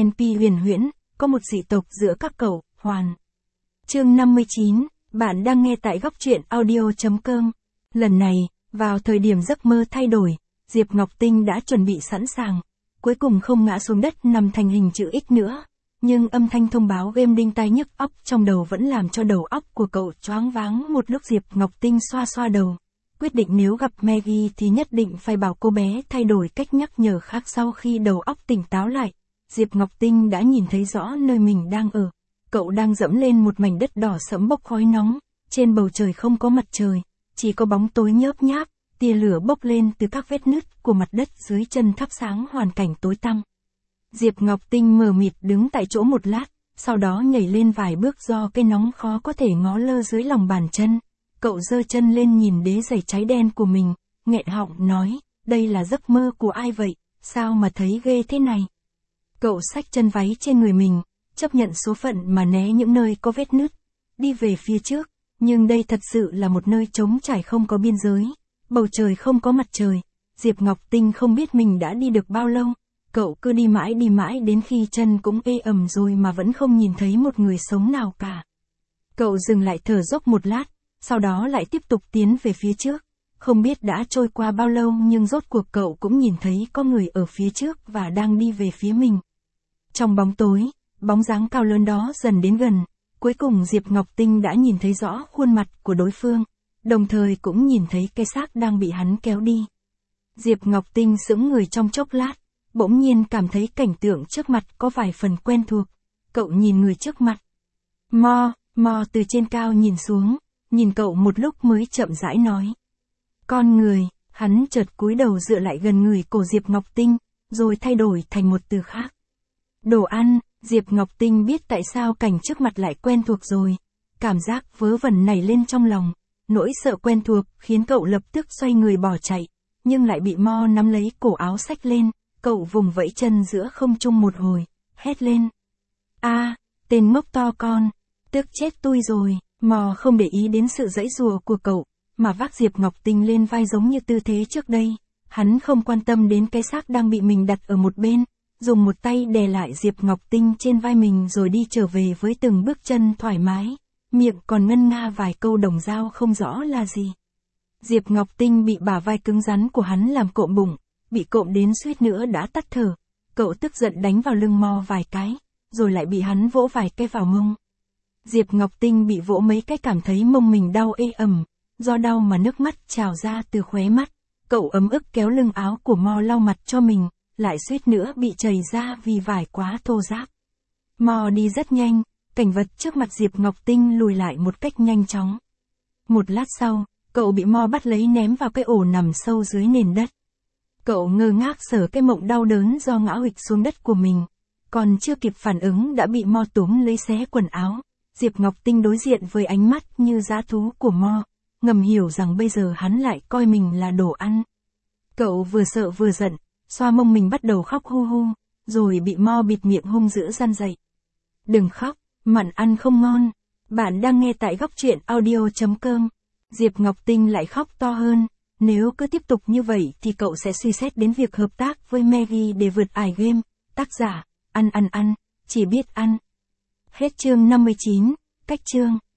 NP huyền huyễn, có một dị tộc giữa các cậu, hoàn. Chương 59, bạn đang nghe tại góc truyện audio.com. Lần này, vào thời điểm giấc mơ thay đổi, Diệp Ngọc Tinh đã chuẩn bị sẵn sàng, cuối cùng không ngã xuống đất nằm thành hình chữ X nữa. Nhưng âm thanh thông báo game đinh tai nhức óc trong đầu vẫn làm cho đầu óc của cậu choáng váng. Một lúc Diệp Ngọc Tinh xoa xoa đầu, quyết định nếu gặp Maggie thì nhất định phải bảo cô bé thay đổi cách nhắc nhở khác. Sau khi đầu óc tỉnh táo lại, Diệp Ngọc Tinh đã nhìn thấy rõ nơi mình đang ở. Cậu đang dẫm lên một mảnh đất đỏ sẫm bốc khói nóng, trên bầu trời không có mặt trời, chỉ có bóng tối nhớp nháp, tia lửa bốc lên từ các vết nứt của mặt đất dưới chân thắp sáng hoàn cảnh tối tăm. Diệp Ngọc Tinh mờ mịt đứng tại chỗ một lát, sau đó nhảy lên vài bước do cây nóng khó có thể ngó lơ dưới lòng bàn chân. Cậu giơ chân lên nhìn đế giày cháy đen của mình, nghẹn họng nói, đây là giấc mơ của ai vậy, sao mà thấy ghê thế này. Cậu xách chân váy trên người mình, chấp nhận số phận mà né những nơi có vết nứt, đi về phía trước, nhưng đây thật sự là một nơi trống trải không có biên giới, bầu trời không có mặt trời. Diệp Ngọc Tinh không biết mình đã đi được bao lâu, cậu cứ đi mãi đến khi chân cũng ê ẩm rồi mà vẫn không nhìn thấy một người sống nào cả. Cậu dừng lại thở dốc một lát, sau đó lại tiếp tục tiến về phía trước. Không biết đã trôi qua bao lâu nhưng rốt cuộc cậu cũng nhìn thấy có người ở phía trước và đang đi về phía mình. Trong bóng tối, bóng dáng cao lớn đó dần đến gần, cuối cùng Diệp Ngọc Tinh đã nhìn thấy rõ khuôn mặt của đối phương, đồng thời cũng nhìn thấy cái xác đang bị hắn kéo đi. Diệp Ngọc Tinh sững người trong chốc lát, bỗng nhiên cảm thấy cảnh tượng trước mặt có vài phần quen thuộc. Cậu nhìn người trước mặt. Mo từ trên cao nhìn xuống, nhìn cậu một lúc mới chậm rãi nói. Con người. Hắn chợt cúi đầu dựa lại gần người cổ Diệp Ngọc Tinh, rồi thay đổi thành một từ khác. Đồ ăn. Diệp Ngọc Tinh biết tại sao cảnh trước mặt lại quen thuộc rồi. Cảm giác vớ vẩn nảy lên trong lòng, nỗi sợ quen thuộc khiến cậu lập tức xoay người bỏ chạy, nhưng lại bị Mo nắm lấy cổ áo xách lên. Cậu vùng vẫy chân giữa không trung một hồi, hét lên. Tên ngốc to con, tức chết tôi rồi. Mo không để ý đến sự giãy giụa của cậu, mà vác Diệp Ngọc Tinh lên vai giống như tư thế trước đây. Hắn không quan tâm đến cái xác đang bị mình đặt ở một bên, dùng một tay đè lại Diệp Ngọc Tinh trên vai mình rồi đi trở về với từng bước chân thoải mái, miệng còn ngân nga vài câu đồng dao không rõ là gì. Diệp Ngọc Tinh bị bả vai cứng rắn của hắn làm cộm bụng, bị cộm đến suýt nữa đã tắt thở. Cậu tức giận đánh vào lưng Mo vài cái, rồi lại bị hắn vỗ vài cái vào mông. Diệp Ngọc Tinh bị vỗ mấy cái cảm thấy mông mình đau ê ẩm, do đau mà nước mắt trào ra từ khóe mắt. Cậu ấm ức kéo lưng áo của Mo lau mặt cho mình, lại suýt nữa bị chảy ra vì vải quá thô ráp. Mo đi rất nhanh, cảnh vật trước mặt Diệp Ngọc Tinh lùi lại một cách nhanh chóng. Một lát sau, cậu bị Mo bắt lấy ném vào cái ổ nằm sâu dưới nền đất. Cậu ngơ ngác sờ cái mộng đau đớn do ngã huỵch xuống đất của mình, còn chưa kịp phản ứng đã bị Mo túm lấy xé quần áo. Diệp Ngọc Tinh đối diện với ánh mắt như dã thú của Mo, ngầm hiểu rằng bây giờ hắn lại coi mình là đồ ăn. Cậu vừa sợ vừa giận, xoa mông mình bắt đầu khóc hu hu, rồi bị Mo bịt miệng hung dữ răn dậy. Đừng khóc, mặn ăn không ngon. Bạn đang nghe tại góc truyện audio.com. Diệp Ngọc Tinh lại khóc to hơn. Nếu cứ tiếp tục như vậy thì cậu sẽ suy xét đến việc hợp tác với Maggie để vượt ải game. Tác giả, ăn, chỉ biết ăn. Hết chương 59, cách chương.